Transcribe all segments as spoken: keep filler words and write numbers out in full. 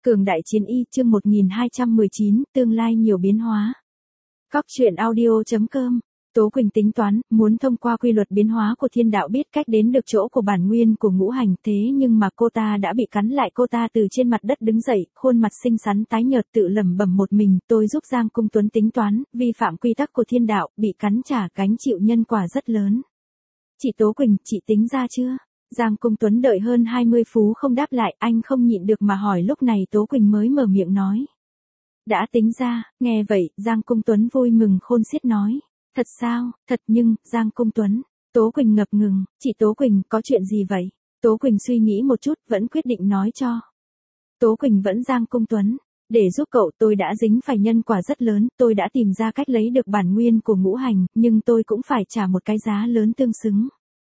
Cường đại chiến y chương một nghìn hai trăm mười chín, tương lai nhiều biến hóa. Cóc truyện audio chấm com. Tố Quỳnh tính toán, muốn thông qua quy luật biến hóa của thiên đạo biết cách đến được chỗ của bản nguyên của ngũ hành, thế nhưng mà cô ta đã bị cắn lại. Cô ta từ trên mặt đất đứng dậy, khuôn mặt xinh xắn tái nhợt tự lẩm bẩm một mình, tôi giúp Giang Cung Tuấn tính toán, vi phạm quy tắc của thiên đạo, bị cắn trả gánh chịu nhân quả rất lớn. Chị Tố Quỳnh, chị tính ra chưa? Giang Cung Tuấn đợi hơn hai mươi phút không đáp lại, anh không nhịn được mà hỏi. Lúc này Tố Quỳnh mới mở miệng nói. Đã tính ra, nghe vậy, Giang Cung Tuấn vui mừng khôn xiết nói. Thật sao, thật nhưng, Giang Cung Tuấn, Tố Quỳnh ngập ngừng, chị Tố Quỳnh, có chuyện gì vậy? Tố Quỳnh suy nghĩ một chút, vẫn quyết định nói cho. Tố Quỳnh vẫn Giang Cung Tuấn, để giúp cậu tôi đã dính phải nhân quả rất lớn, tôi đã tìm ra cách lấy được bản nguyên của ngũ hành, nhưng tôi cũng phải trả một cái giá lớn tương xứng.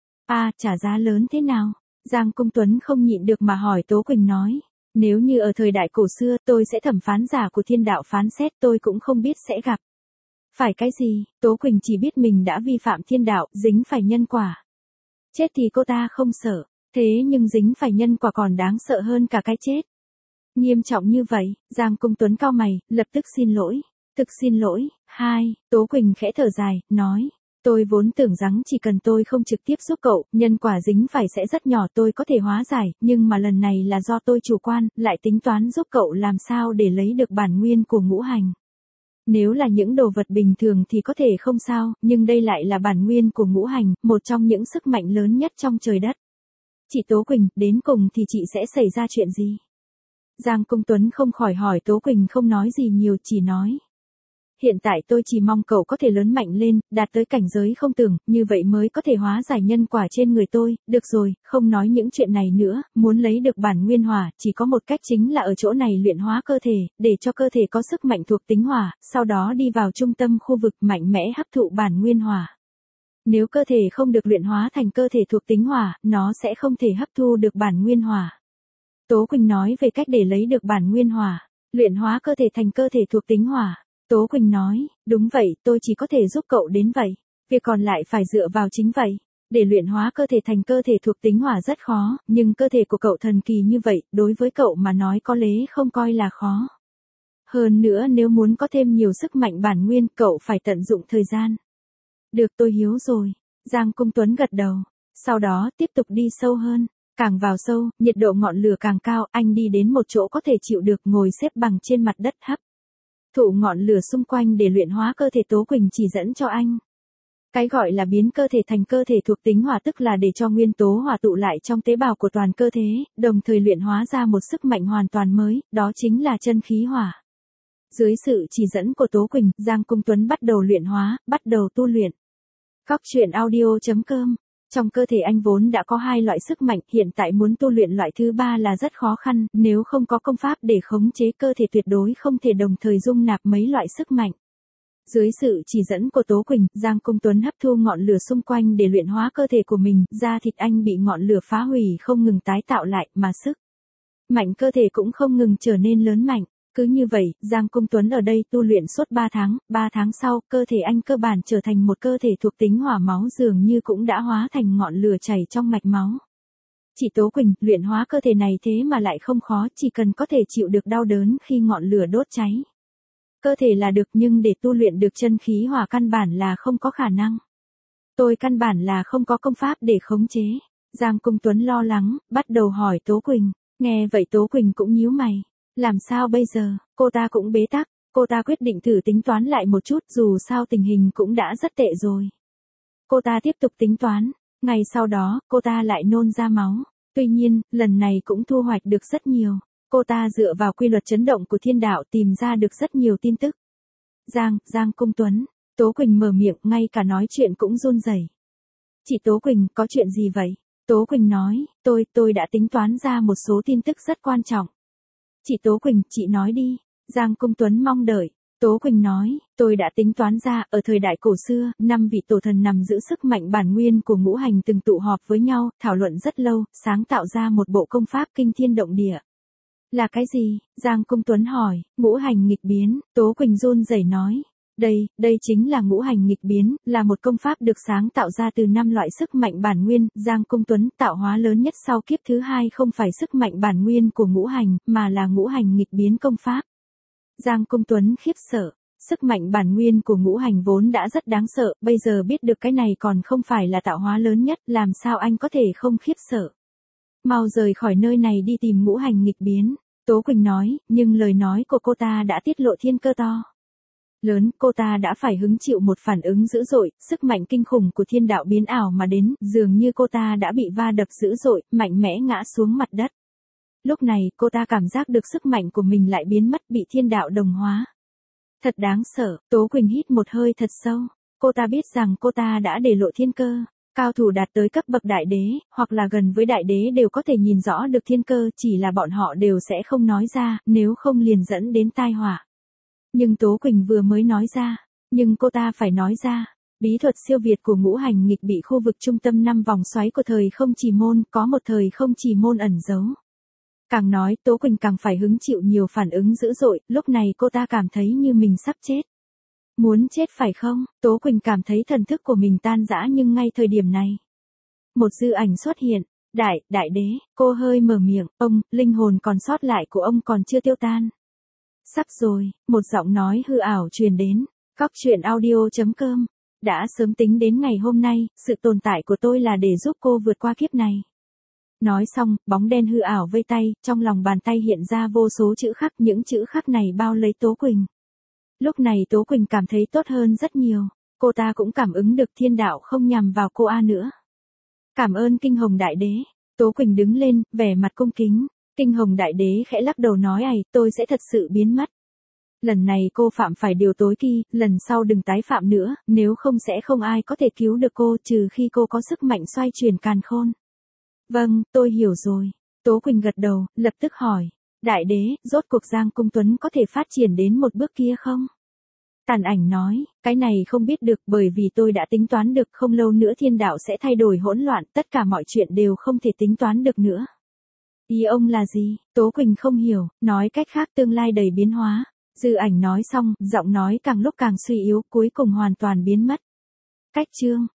À, trả giá lớn thế nào? Giang Cung Tuấn không nhịn được mà hỏi. Tố Quỳnh nói. Nếu như ở thời đại cổ xưa tôi sẽ thẩm phán giả của thiên đạo phán xét, tôi cũng không biết sẽ gặp phải cái gì. Tố Quỳnh chỉ biết mình đã vi phạm thiên đạo, dính phải nhân quả. Chết thì cô ta không sợ, thế nhưng dính phải nhân quả còn đáng sợ hơn cả cái chết. Nghiêm trọng như vậy, Giang Cung Tuấn cau mày, lập tức xin lỗi. Thực xin lỗi. Hai, Tố Quỳnh khẽ thở dài, nói. Tôi vốn tưởng rằng chỉ cần tôi không trực tiếp giúp cậu, nhân quả dính phải sẽ rất nhỏ, tôi có thể hóa giải, nhưng mà lần này là do tôi chủ quan, lại tính toán giúp cậu làm sao để lấy được bản nguyên của ngũ hành. Nếu là những đồ vật bình thường thì có thể không sao, nhưng đây lại là bản nguyên của ngũ hành, một trong những sức mạnh lớn nhất trong trời đất. Chị Tố Quỳnh, đến cùng thì chị sẽ xảy ra chuyện gì? Giang Cung Tuấn không khỏi hỏi. Tố Quỳnh không nói gì nhiều, chỉ nói. Hiện tại tôi chỉ mong cậu có thể lớn mạnh lên, đạt tới cảnh giới không tưởng, như vậy mới có thể hóa giải nhân quả trên người tôi. Được rồi, không nói những chuyện này nữa, muốn lấy được bản nguyên hỏa, chỉ có một cách, chính là ở chỗ này luyện hóa cơ thể, để cho cơ thể có sức mạnh thuộc tính hỏa, sau đó đi vào trung tâm khu vực mạnh mẽ hấp thụ bản nguyên hỏa. Nếu cơ thể không được luyện hóa thành cơ thể thuộc tính hỏa, nó sẽ không thể hấp thu được bản nguyên hỏa. Tố Quỳnh nói về cách để lấy được bản nguyên hỏa, luyện hóa cơ thể thành cơ thể thuộc tính hỏa. Tố Quỳnh nói, đúng vậy, tôi chỉ có thể giúp cậu đến vậy. Việc còn lại phải dựa vào chính vậy. Để luyện hóa cơ thể thành cơ thể thuộc tính hỏa rất khó, nhưng cơ thể của cậu thần kỳ như vậy, đối với cậu mà nói có lẽ không coi là khó. Hơn nữa nếu muốn có thêm nhiều sức mạnh bản nguyên, cậu phải tận dụng thời gian. Được, tôi hiểu rồi. Giang Cung Tuấn gật đầu. Sau đó, tiếp tục đi sâu hơn. Càng vào sâu, nhiệt độ ngọn lửa càng cao, anh đi đến một chỗ có thể chịu được, ngồi xếp bằng trên mặt đất hấp thụ ngọn lửa xung quanh để luyện hóa cơ thể. Tố Quỳnh chỉ dẫn cho anh. Cái gọi là biến cơ thể thành cơ thể thuộc tính hỏa tức là để cho nguyên tố hỏa tụ lại trong tế bào của toàn cơ thể, đồng thời luyện hóa ra một sức mạnh hoàn toàn mới, đó chính là chân khí hỏa. Dưới sự chỉ dẫn của Tố Quỳnh, Giang Cung Tuấn bắt đầu luyện hóa, bắt đầu tu luyện. Cóc truyện audio chấm com. Trong cơ thể anh vốn đã có hai loại sức mạnh, hiện tại muốn tu luyện loại thứ ba là rất khó khăn, nếu không có công pháp để khống chế cơ thể tuyệt đối không thể đồng thời dung nạp mấy loại sức mạnh. Dưới sự chỉ dẫn của Tố Quỳnh, Giang Cung Tuấn hấp thu ngọn lửa xung quanh để luyện hóa cơ thể của mình, da thịt anh bị ngọn lửa phá hủy không ngừng tái tạo lại, mà sức mạnh cơ thể cũng không ngừng trở nên lớn mạnh. Cứ như vậy, Giang Cung Tuấn ở đây tu luyện suốt ba tháng, ba tháng sau, cơ thể anh cơ bản trở thành một cơ thể thuộc tính hỏa, máu dường như cũng đã hóa thành ngọn lửa chảy trong mạch máu. Chị Tố Quỳnh, luyện hóa cơ thể này thế mà lại không khó, chỉ cần có thể chịu được đau đớn khi ngọn lửa đốt cháy cơ thể là được, nhưng để tu luyện được chân khí hỏa căn bản là không có khả năng. Tôi căn bản là không có công pháp để khống chế. Giang Cung Tuấn lo lắng, bắt đầu hỏi Tố Quỳnh. Nghe vậy Tố Quỳnh cũng nhíu mày. Làm sao bây giờ? Cô ta cũng bế tắc, cô ta quyết định thử tính toán lại một chút, dù sao tình hình cũng đã rất tệ rồi. Cô ta tiếp tục tính toán, ngày sau đó, cô ta lại nôn ra máu. Tuy nhiên, lần này cũng thu hoạch được rất nhiều. Cô ta dựa vào quy luật chấn động của thiên đạo tìm ra được rất nhiều tin tức. Giang, Giang Cung Tuấn, Tố Quỳnh mở miệng, ngay cả nói chuyện cũng run rẩy. Chị Tố Quỳnh, có chuyện gì vậy? Tố Quỳnh nói, tôi, tôi đã tính toán ra một số tin tức rất quan trọng. Chị Tố Quỳnh, chị nói đi. Giang Cung Tuấn mong đợi. Tố Quỳnh nói, tôi đã tính toán ra, ở thời đại cổ xưa, năm vị tổ thần nằm giữ sức mạnh bản nguyên của ngũ hành từng tụ họp với nhau, thảo luận rất lâu, sáng tạo ra một bộ công pháp kinh thiên động địa. Là cái gì? Giang Cung Tuấn hỏi. Ngũ hành nghịch biến. Tố Quỳnh run rẩy nói. Đây, đây chính là ngũ hành nghịch biến, là một công pháp được sáng tạo ra từ năm loại sức mạnh bản nguyên. Giang Công Tuấn tạo hóa lớn nhất sau kiếp thứ hai không phải sức mạnh bản nguyên của ngũ hành, mà là ngũ hành nghịch biến công pháp. Giang Công Tuấn khiếp sợ. Sức mạnh bản nguyên của ngũ hành vốn đã rất đáng sợ, bây giờ biết được cái này còn không phải là tạo hóa lớn nhất, làm sao anh có thể không khiếp sợ. Mau rời khỏi nơi này đi tìm ngũ hành nghịch biến, Tố Quỳnh nói, nhưng lời nói của cô ta đã tiết lộ thiên cơ to lớn, cô ta đã phải hứng chịu một phản ứng dữ dội, sức mạnh kinh khủng của thiên đạo biến ảo mà đến, dường như cô ta đã bị va đập dữ dội, mạnh mẽ ngã xuống mặt đất. Lúc này, cô ta cảm giác được sức mạnh của mình lại biến mất, bị thiên đạo đồng hóa. Thật đáng sợ, Tố Quỳnh hít một hơi thật sâu. Cô ta biết rằng cô ta đã để lộ thiên cơ. Cao thủ đạt tới cấp bậc đại đế, hoặc là gần với đại đế đều có thể nhìn rõ được thiên cơ, chỉ là bọn họ đều sẽ không nói ra, nếu không liền dẫn đến tai họa. Nhưng Tố Quỳnh vừa mới nói ra, nhưng cô ta phải nói ra. Bí thuật siêu việt của ngũ hành nghịch bị khu vực trung tâm năm vòng xoáy của thời không chỉ môn, có một thời không chỉ môn ẩn giấu. Càng nói, Tố Quỳnh càng phải hứng chịu nhiều phản ứng dữ dội, lúc này cô ta cảm thấy như mình sắp chết. Muốn chết phải không? Tố Quỳnh cảm thấy thần thức của mình tan rã nhưng ngay thời điểm này. Một dư ảnh xuất hiện, đại, đại đế, cô hơi mở miệng, ông, linh hồn còn sót lại của ông còn chưa tiêu tan. Sắp rồi, một giọng nói hư ảo truyền đến, cóc truyện audio chấm com. Đã sớm tính đến ngày hôm nay, sự tồn tại của tôi là để giúp cô vượt qua kiếp này. Nói xong, bóng đen hư ảo vây tay, trong lòng bàn tay hiện ra vô số chữ khắc, những chữ khắc này bao lấy Tố Quỳnh. Lúc này Tố Quỳnh cảm thấy tốt hơn rất nhiều, cô ta cũng cảm ứng được thiên đạo không nhằm vào cô A nữa. Cảm ơn Kinh Hồng Đại Đế, Tố Quỳnh đứng lên, vẻ mặt cung kính, Kinh Hồng Đại Đế khẽ lắc đầu nói ầy, tôi sẽ thật sự biến mất. Lần này cô phạm phải điều tối kỵ, lần sau đừng tái phạm nữa, nếu không sẽ không ai có thể cứu được cô trừ khi cô có sức mạnh xoay chuyển càn khôn. Vâng, tôi hiểu rồi. Tố Quỳnh gật đầu, lập tức hỏi. Đại đế, rốt cuộc Giang Công Tuấn có thể phát triển đến một bước kia không? Tàn ảnh nói, cái này không biết được bởi vì tôi đã tính toán được không lâu nữa thiên đạo sẽ thay đổi hỗn loạn, tất cả mọi chuyện đều không thể tính toán được nữa. Ý ông là gì? Tố Quỳnh không hiểu, nói cách khác tương lai đầy biến hóa. Dư ảnh nói xong, giọng nói càng lúc càng suy yếu, cuối cùng hoàn toàn biến mất. Cách chương.